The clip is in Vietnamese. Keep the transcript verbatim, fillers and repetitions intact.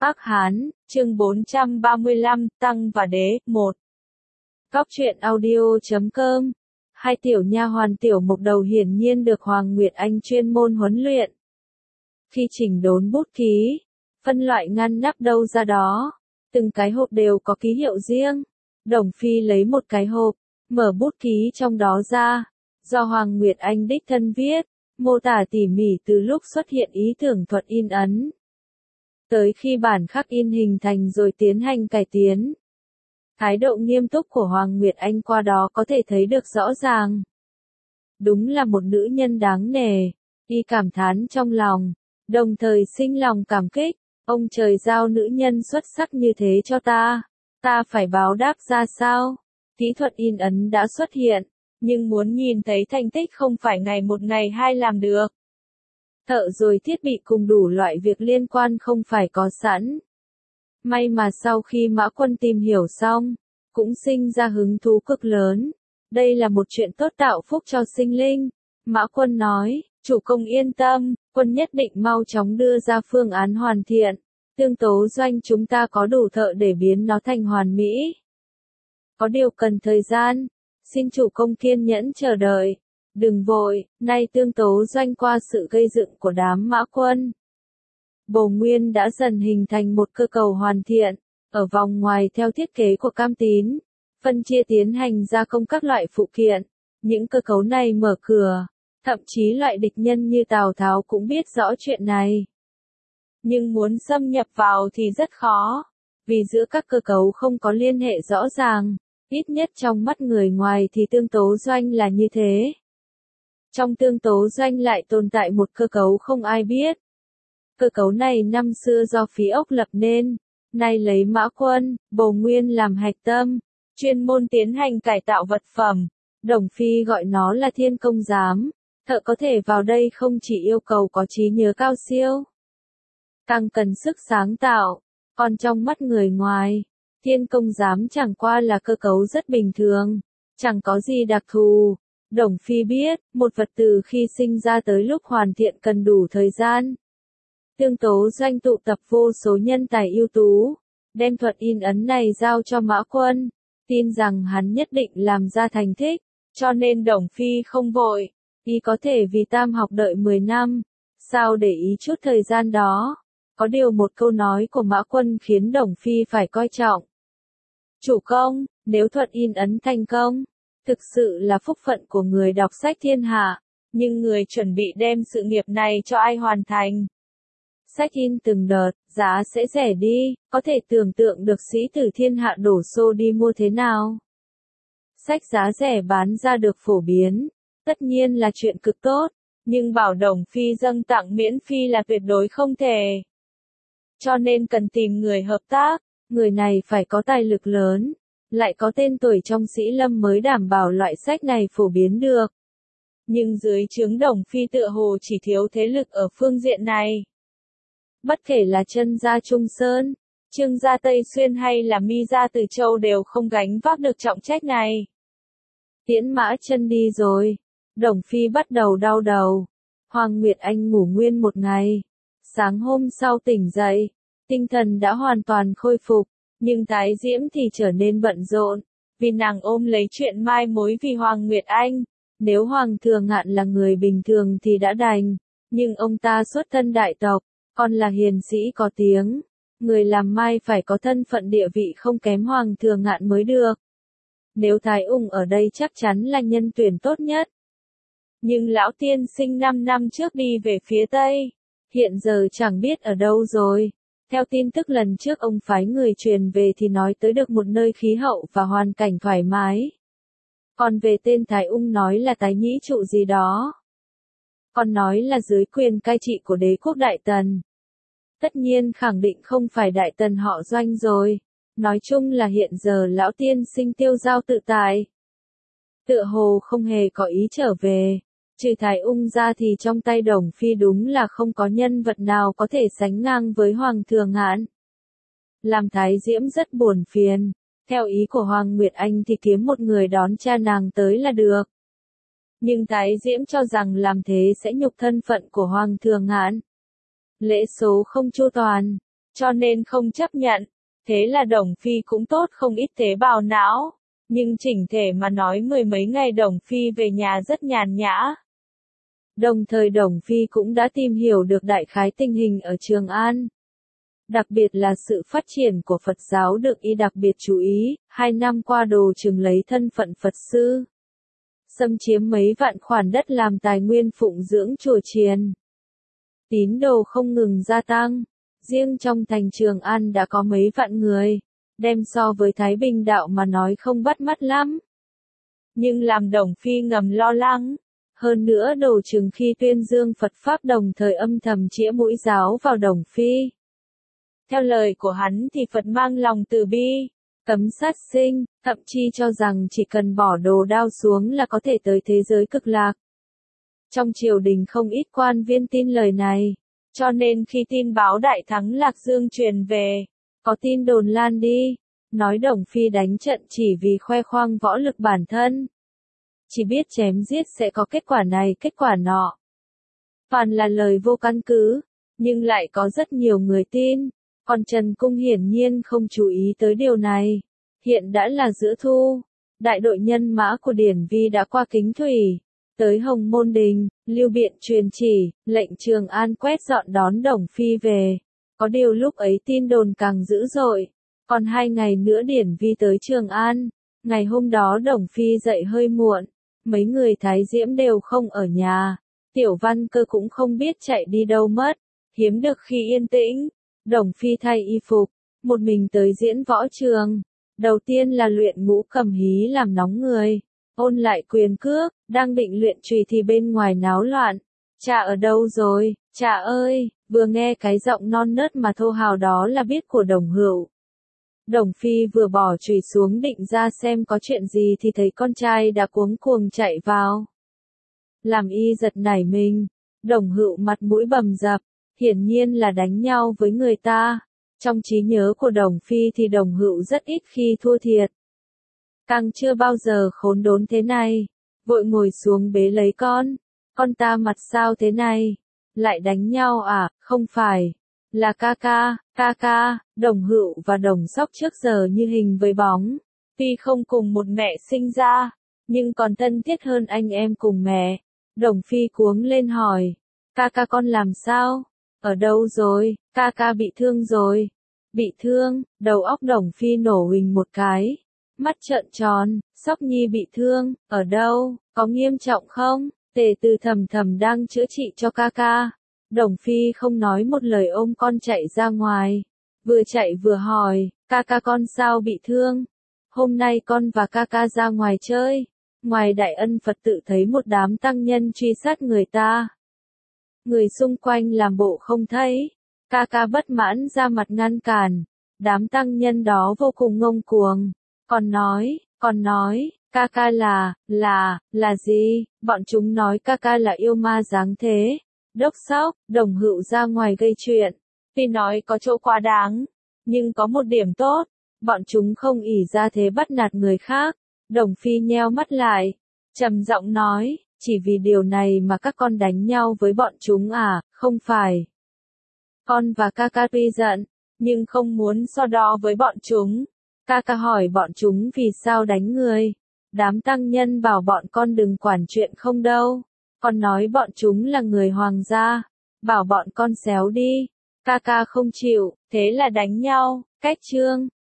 Ác Hán, chương bốn trăm ba mươi lăm, Tăng và Đế, một. Góc truyện audio chấm com. Hai tiểu nha hoàn tiểu mục đầu hiển nhiên được Hoàng Nguyệt Anh chuyên môn huấn luyện. Khi chỉnh đốn bút ký, phân loại ngăn nắp đâu ra đó, từng cái hộp đều có ký hiệu riêng. Đồng Phi lấy một cái hộp, mở bút ký trong đó ra, do Hoàng Nguyệt Anh đích thân viết, mô tả tỉ mỉ từ lúc xuất hiện ý tưởng thuật in ấn tới khi bản khắc in hình thành rồi tiến hành cải tiến. Thái độ nghiêm túc của Hoàng Nguyệt Anh qua đó có thể thấy được rõ ràng. Đúng là một nữ nhân đáng nể, y cảm thán trong lòng, đồng thời sinh lòng cảm kích. Ông trời giao nữ nhân xuất sắc như thế cho ta, ta phải báo đáp ra sao? Kỹ thuật in ấn đã xuất hiện, nhưng muốn nhìn thấy thành tích không phải ngày một ngày hai làm được. Thợ rồi thiết bị cùng đủ loại việc liên quan không phải có sẵn. May mà sau khi Mã Quân tìm hiểu xong, cũng sinh ra hứng thú cực lớn. Đây là một chuyện tốt tạo phúc cho sinh linh. Mã Quân nói, chủ công yên tâm, quân nhất định mau chóng đưa ra phương án hoàn thiện. Tương Tố Doanh chúng ta có đủ thợ để biến nó thành hoàn mỹ. Có điều cần thời gian, xin chủ công kiên nhẫn chờ đợi. Đừng vội, nay Tương Tố Doanh qua sự gây dựng của đám Mã Quân, Bồ Nguyên đã dần hình thành một cơ cầu hoàn thiện, ở vòng ngoài theo thiết kế của Cam Tín, phân chia tiến hành gia công các loại phụ kiện. Những cơ cấu này mở cửa, thậm chí loại địch nhân như Tào Tháo cũng biết rõ chuyện này. Nhưng muốn xâm nhập vào thì rất khó, vì giữa các cơ cấu không có liên hệ rõ ràng, ít nhất trong mắt người ngoài thì Tương Tố Doanh là như thế. Trong Tương Tố Doanh lại tồn tại một cơ cấu không ai biết. Cơ cấu này năm xưa do Phí Ốc lập nên, nay lấy Mã Quân, Bồ Nguyên làm hạch tâm, chuyên môn tiến hành cải tạo vật phẩm. Đồng Phi gọi nó là Thiên Công Giám. Thợ có thể vào đây không chỉ yêu cầu có trí nhớ cao siêu, càng cần sức sáng tạo. Còn trong mắt người ngoài, Thiên Công Giám chẳng qua là cơ cấu rất bình thường, chẳng có gì đặc thù. Đồng Phi biết, một vật từ khi sinh ra tới lúc hoàn thiện cần đủ thời gian. Tương Tố Doanh tụ tập vô số nhân tài ưu tú, đem thuật in ấn này giao cho Mã Quân, tin rằng hắn nhất định làm ra thành tích, cho nên Đồng Phi không vội, y có thể vì tam học đợi mười năm, sao để ý chút thời gian đó. Có điều một câu nói của Mã Quân khiến Đồng Phi phải coi trọng. Chủ công, nếu thuật in ấn thành công, thực sự là phúc phận của người đọc sách thiên hạ, nhưng người chuẩn bị đem sự nghiệp này cho ai hoàn thành? Sách in từng đợt, giá sẽ rẻ đi, có thể tưởng tượng được sĩ tử thiên hạ đổ xô đi mua thế nào. Sách giá rẻ bán ra được phổ biến, tất nhiên là chuyện cực tốt, nhưng bảo Đồng Phi dâng tặng miễn phí là tuyệt đối không thể. Cho nên cần tìm người hợp tác, người này phải có tài lực lớn, lại có tên tuổi trong sĩ lâm mới đảm bảo loại sách này phổ biến được. Nhưng dưới trướng Đồng Phi tựa hồ chỉ thiếu thế lực ở phương diện này. Bất kể là Chân gia Trung Sơn, Trương gia Tây Xuyên hay là Mi gia Từ Châu đều không gánh vác được trọng trách này. Tiễn Mã Chân đi rồi, Đồng Phi bắt đầu đau đầu. Hoàng Nguyệt Anh ngủ nguyên một ngày, sáng hôm sau tỉnh dậy, tinh thần đã hoàn toàn khôi phục, nhưng Tái Diễm thì trở nên bận rộn, vì nàng ôm lấy chuyện mai mối vì Hoàng Nguyệt Anh. Nếu Hoàng Thừa Ngạn là người bình thường thì đã đành, nhưng ông ta xuất thân đại tộc, còn là hiền sĩ có tiếng, người làm mai phải có thân phận địa vị không kém Hoàng Thừa Ngạn mới được. Nếu Thái Ung ở đây chắc chắn là nhân tuyển tốt nhất. Nhưng lão tiên sinh năm năm trước đi về phía Tây, hiện giờ chẳng biết ở đâu rồi. Theo tin tức lần trước ông phái người truyền về thì nói tới được một nơi khí hậu và hoàn cảnh thoải mái. Còn về tên Thái Ung nói là tái nhĩ trụ gì đó. Còn nói là dưới quyền cai trị của đế quốc Đại Tần. Tất nhiên khẳng định không phải Đại Tần họ Doanh rồi. Nói chung là hiện giờ lão tiên sinh tiêu dao tự tại. Tựa hồ không hề có ý trở về. Trừ Thái Ung ra thì trong tay Đồng Phi đúng là không có nhân vật nào có thể sánh ngang với Hoàng Thừa Ngạn. Làm Thái Diễm rất buồn phiền. Theo ý của Hoàng Nguyệt Anh thì kiếm một người đón cha nàng tới là được. Nhưng Thái Diễm cho rằng làm thế sẽ nhục thân phận của Hoàng Thừa Ngạn. Lễ số không chu toàn. cho nên không chấp nhận. Thế là Đồng Phi cũng tốt không ít tế bào não. Nhưng chỉnh thể mà nói mười mấy ngày Đồng Phi về nhà rất nhàn nhã. Đồng thời Đồng Phi cũng đã tìm hiểu được đại khái tình hình ở Trường An. Đặc biệt là sự phát triển của Phật giáo được y đặc biệt chú ý, hai năm qua Đồ Trường lấy thân phận Phật sư. Xâm chiếm mấy vạn khoản đất làm tài nguyên phụng dưỡng chùa chiền. Tín đồ không ngừng gia tăng, riêng trong thành Trường An đã có mấy vạn người, đem so với Thái Bình đạo mà nói không bắt mắt lắm. Nhưng làm Đồng Phi ngầm lo lắng. Hơn nữa Đồ Trường khi tuyên dương Phật Pháp đồng thời âm thầm chĩa mũi giáo vào Đồng Phi. Theo lời của hắn thì Phật mang lòng từ bi, cấm sát sinh, thậm chí cho rằng chỉ cần bỏ đồ đao xuống là có thể tới thế giới cực lạc. Trong triều đình không ít quan viên tin lời này, cho nên khi tin báo đại thắng Lạc Dương truyền về, có tin đồn lan đi, nói Đồng Phi đánh trận chỉ vì khoe khoang võ lực bản thân. Chỉ biết chém giết sẽ có kết quả này kết quả nọ. Toàn là lời vô căn cứ, nhưng lại có rất nhiều người tin. Còn Trần Cung hiển nhiên không chú ý tới điều này. Hiện đã là giữa thu, đại đội nhân mã của Điển Vi đã qua Kính Thủy, tới Hồng Môn Đình, Lưu Biện truyền chỉ, lệnh Trường An quét dọn đón Đồng Phi về. Có điều lúc ấy tin đồn càng dữ dội, còn hai ngày nữa Điển Vi tới Trường An. Ngày hôm đó Đồng Phi dậy hơi muộn, mấy người Thái Diễm đều không ở nhà, Tiểu Văn Cơ cũng không biết chạy đi đâu mất, hiếm được khi yên tĩnh. Đồng Phi thay y phục, một mình tới diễn võ trường. Đầu tiên là luyện ngũ cầm hí làm nóng người, ôn lại quyền cước, đang định luyện chùy thì bên ngoài náo loạn. Cha ở đâu rồi, cha ơi, vừa nghe cái giọng non nớt mà thô hào đó là biết của Đồng Hữu. Đồng Phi vừa bỏ chùy xuống định ra xem có chuyện gì thì thấy con trai đã cuống cuồng chạy vào. Làm y giật nảy mình, Đồng Hữu mặt mũi bầm dập. Hiển nhiên là đánh nhau với người ta. Trong trí nhớ của Đồng Phi thì Đồng Hữu rất ít khi thua thiệt. Càng chưa bao giờ khốn đốn thế này. Vội ngồi xuống bế lấy con. Con ta mặt sao thế này? Lại đánh nhau à? Không phải. Là ca ca, ca ca. Đồng Hữu và Đồng Sóc trước giờ như hình với bóng. Tuy không cùng một mẹ sinh ra, nhưng còn thân thiết hơn anh em cùng mẹ. Đồng Phi cuống lên hỏi. Ca ca con làm sao? Ở đâu rồi, ca ca bị thương rồi. Bị thương, đầu óc Đồng Phi nổ huỳnh một cái. Mắt trợn tròn, Sóc Nhi bị thương, ở đâu, có nghiêm trọng không? Tề Từ thầm thầm đang chữa trị cho ca ca. Đồng Phi không nói một lời ôm con chạy ra ngoài. Vừa chạy vừa hỏi, ca ca con sao bị thương? Hôm nay con và ca ca ra ngoài chơi. Ngoài Đại Ân Phật tự thấy một đám tăng nhân truy sát người ta. Người xung quanh làm bộ không thấy. Ca ca bất mãn ra mặt ngăn cản. Đám tăng nhân đó vô cùng ngông cuồng. Còn nói, còn nói, ca ca là, là, là gì? Bọn chúng nói ca ca là yêu ma dáng thế. Đốc Sóc, Đồng Hữu ra ngoài gây chuyện. Tuy nói có chỗ quá đáng, nhưng có một điểm tốt. Bọn chúng không ỷ ra thế bắt nạt người khác. Đồng Phi nheo mắt lại, trầm giọng nói. Chỉ vì điều này mà các con đánh nhau với bọn chúng à, không phải. Con và ca ca tuy giận, nhưng không muốn so đo với bọn chúng. Ca ca hỏi bọn chúng vì sao đánh người. Đám tăng nhân bảo bọn con đừng quản chuyện không đâu. Con nói bọn chúng là người hoàng gia. Bảo bọn con xéo đi. Ca ca không chịu, thế là đánh nhau, cách chương.